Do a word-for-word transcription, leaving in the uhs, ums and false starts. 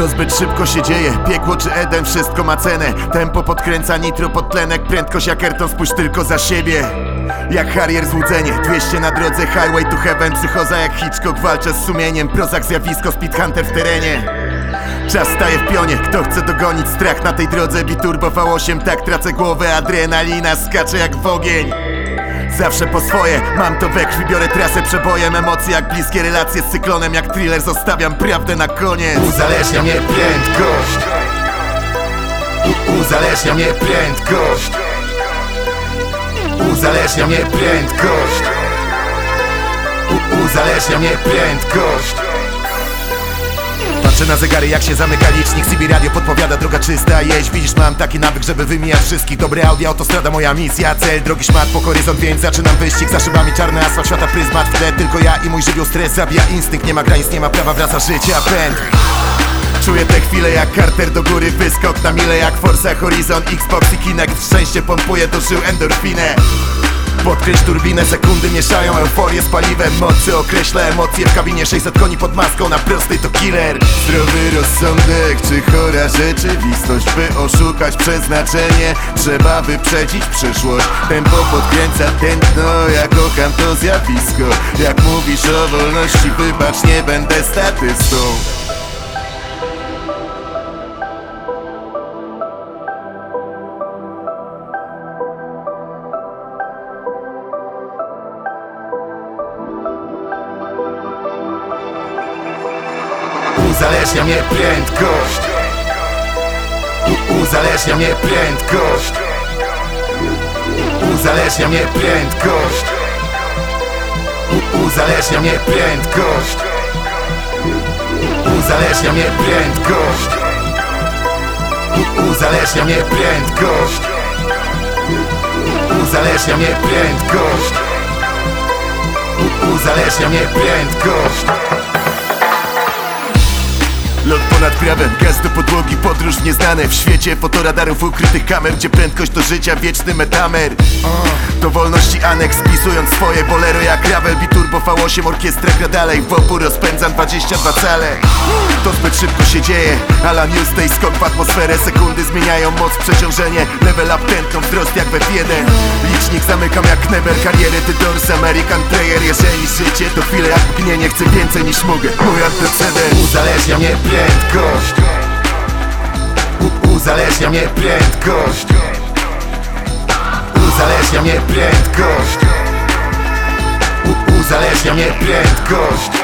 To zbyt szybko się dzieje, piekło czy Eden, wszystko ma cenę. Tempo podkręca nitro pod tlenek, prędkość jak Ayrton, spójrz tylko za siebie. Jak Harrier złudzenie, dwieście na drodze, highway to heaven. Psychoza jak Hitchcock, walczę z sumieniem. Prozak zjawisko, speedhunter w terenie. Czas staje w pionie, kto chce dogonić strach na tej drodze. Biturbo V osiem, tak tracę głowę, adrenalina skacze jak w ogień. Zawsze po swoje, mam to we krwi, biorę trasę przebojem. Emocje jak bliskie relacje z cyklonem, jak thriller zostawiam prawdę na koniec. Uzależnia mnie prędkość, U Uzależnia mnie prędkość, Uzależnia mnie prędkość, U Uzależnia mnie prędkość. Patrzę na zegary jak się zamyka licznik, C B radio podpowiada, droga czysta, jeźdź. Widzisz, mam taki nawyk, żeby wymijać wszystkich. Dobre audio, autostrada moja misja, cel, drogi szmat po horyzont, więc zaczynam wyścig. Za szybami czarny asfalt, świata pryzmat, w tle tylko ja i mój żywioł stres. Zabija instynkt, nie ma granic, nie ma prawa, wraca życia pęd. Czuję te chwile jak Carter do góry, wyskok na mile jak Forza Horizon, Xbox i Kinect. Szczęście pompuje do żył endorfinę. Podkręć turbinę, sekundy mieszają euforię z paliwem. Mocy określa emocje w kabinie, sześćset koni pod maską, na prostej to killer. Zdrowy rozsądek czy chora rzeczywistość? By oszukać przeznaczenie, trzeba wyprzedzić przyszłość. Tempo podkręca tętno, ja kocham to zjawisko. Jak mówisz o wolności, wybacz, nie będę statystą. Uzależnia mnie prędkość, U Uzależnia mnie prędkość, Uzależnia mnie prędkość, U Uzależnia mnie prędkość, Uzależnia mnie prędkość, U Uzależnia mnie prędkość, Uzależnia mnie prędkość, U Uzależnia mnie prędkość. Lot ponad prawem, gaz do podłogi, podróż nieznane. W świecie fotoradarów, ukrytych kamer, gdzie prędkość to życia, wieczny metamer. Do wolności aneks, spisując swoje bolero jak gravel. Biturbo V osiem, orkiestra gra dalej, w opór rozpędzam dwadzieścia dwa cale. To zbyt szybko się dzieje, Alan Newstay, skok w atmosferę. Sekundy zmieniają moc, przeciążenie, level up, tętno, wzrost jak w F jeden. Licznik zamykam jak Kneber, kariery ty Doors, American Player. Jeżeli życie to chwile jak mgnienie, chcę więcej niż mogę, mój antecedent. Uzależnia mnie prędkość, U Uzależnia mnie prędkość, Uzależnia mnie prędkość, U Uzależnia mnie prędkość,